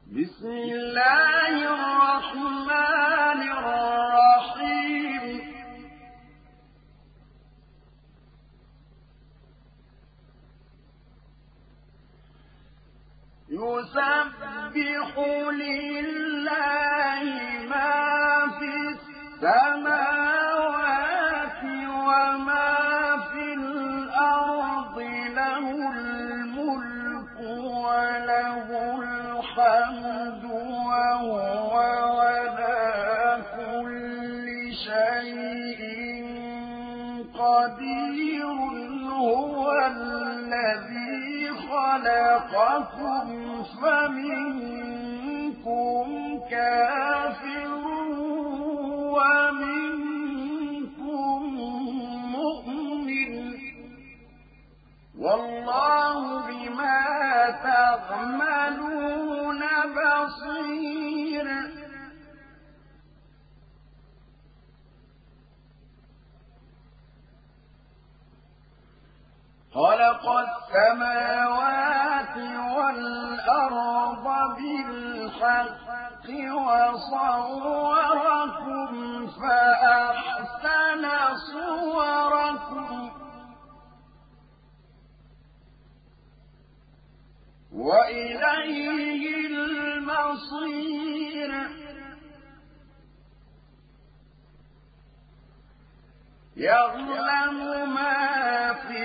بسم الله الرحمن الرحيم يسبح لله ما في السماوات وما في الأرض له الملك وله الحمد وهو على كل شيء قدير هو الذي خلقكم فمنكم كافر ومنكم مؤمن والله بما تعملون بصير خلق السماوات والأرض بالحق وصوركم فأحسن صوركم وإليه المصير يعلم ما في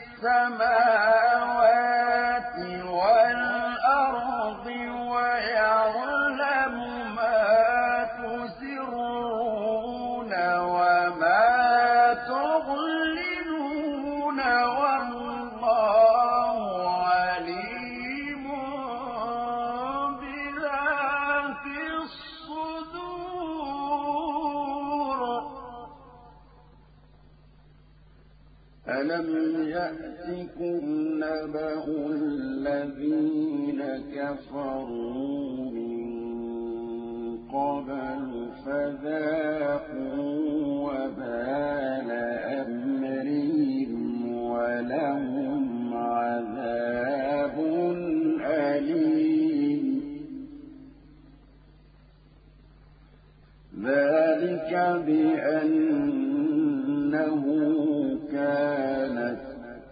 السماوات والأرض ويعلم ما تسرون وما تعلنون والله عليم بذات الصدور ألم يأتكم نبأ الذين كفروا من قبل فذاقوا وبال أمرهم ولهم عذاب أليم ذلك بأنه كانت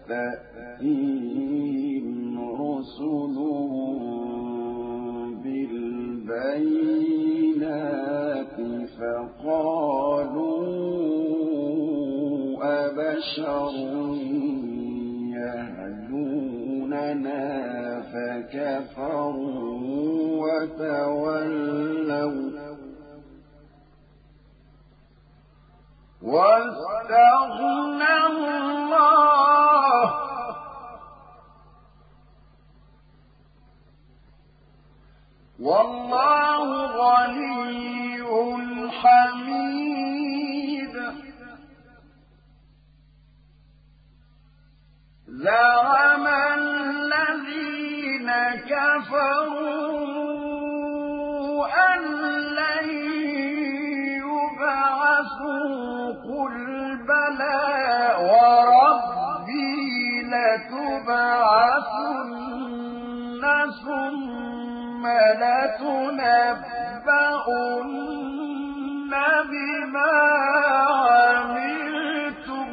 تأتيهم رسلهم بالبينات فقالوا أبشر يهدوننا فكفروا وتولوا واستغنى الله والله غني حميد زعم الذين كفروا أن لن يبعثوا قل بلى وربي لتبعثن ثم لتنبؤن بما عملتم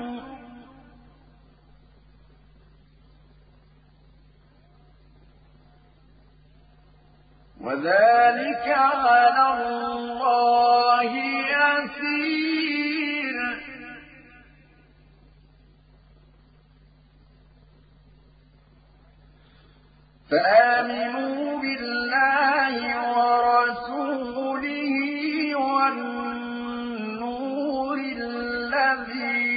وذلك على الله يسير فآمنوا بالله ورسوله والنور الذي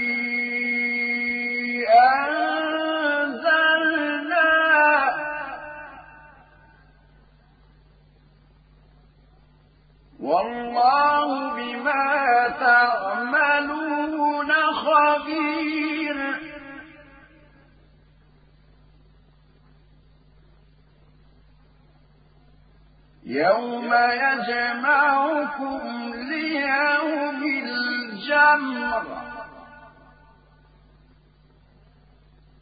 أنزلنا والله بما تعملون خبير يوم يجمعكم ليوم الجمع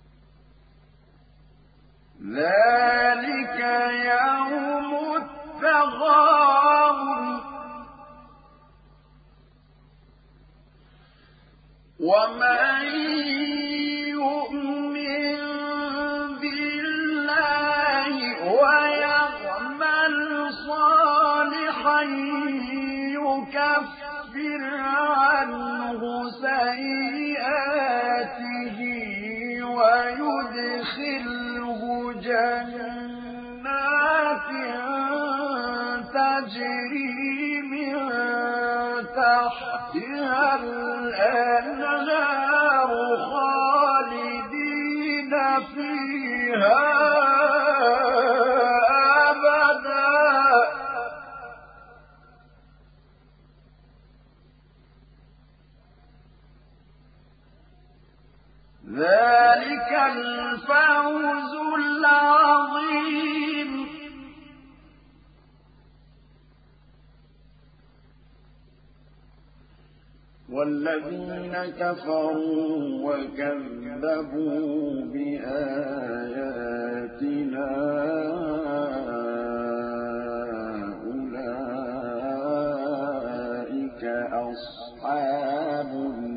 ذلك يوم التغابن ومن يؤمن بالله ويعمل صالحا يكفر عنه سيئاته ويدخله جنات تجري من تحتها الأنهار خالدين فيها أبدا ذلك الفوز العظيم والذين كفروا وكذبوا بآياتنا أولئك أصحاب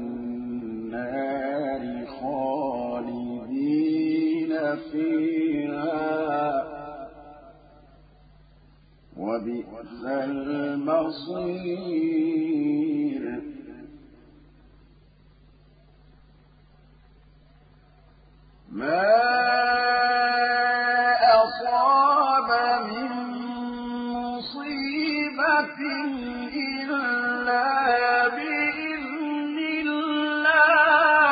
النار خالدين فيها وبئس المصير ما أصاب من مصيبة إلا بإذن الله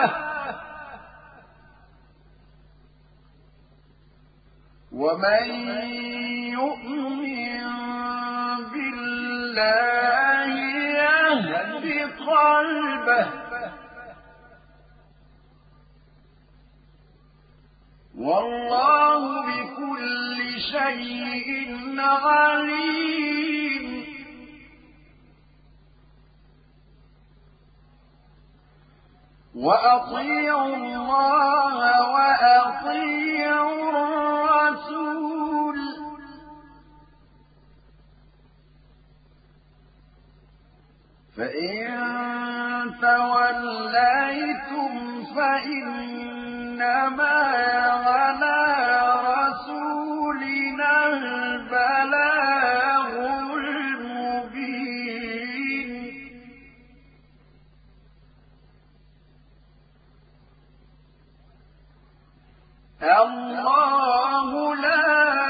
ومن يؤمن بالله يهد قلبه والله بكل شيء عليم وأطيعوا الله وأطيعوا الرسول فإن توليتم فإنما على رسولنا البلاغ المبين الله لا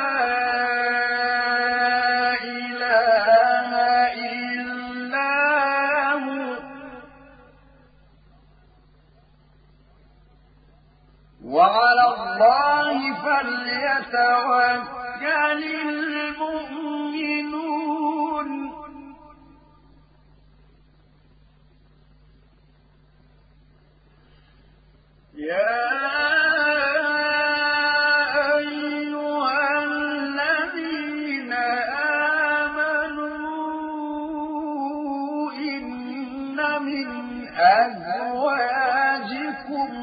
إله إلا هو وعلى الله فليتوكل المؤمنون يا أزواجكم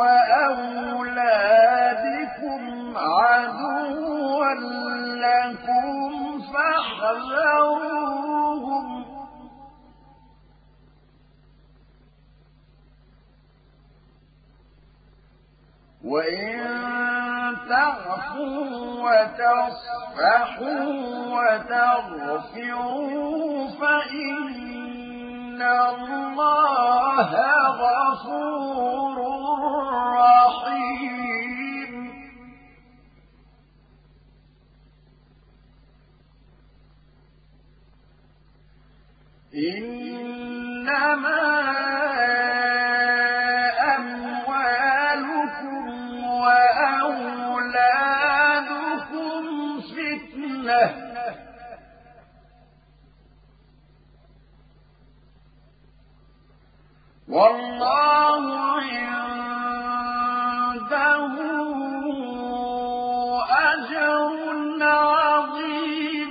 وأولادكم عدوا لكم فاحذروهم وإن تعفوا وتصفحوا وتغفروا فإن الله غفور رحيم إنما أموالكم وأولادكم فتنة والله عنده أجر عظيم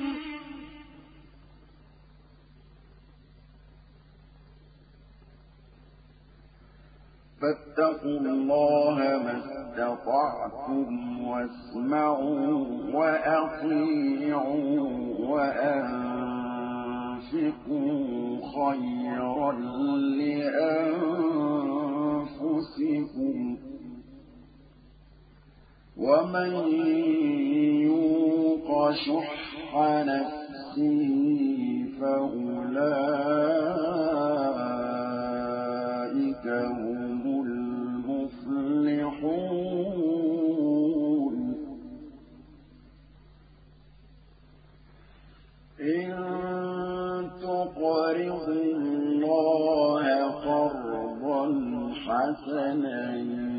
فاتقوا الله ما استطعتم واسمعوا وأطيعوا وأنفقوا خيرا لأنفسكم أنفسكم ومن يوق شح نفسه فأولئك هم المفلحون إن تقرضوا الله قرضا حسنا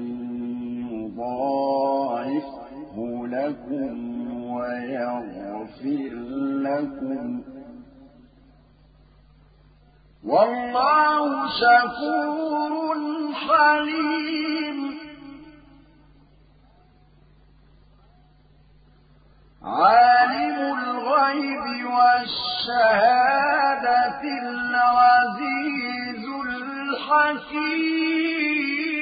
يضاعفه لكم ويغفر لكم والله شكور حليم عالم الغيب والشهادة العزيز الحكيم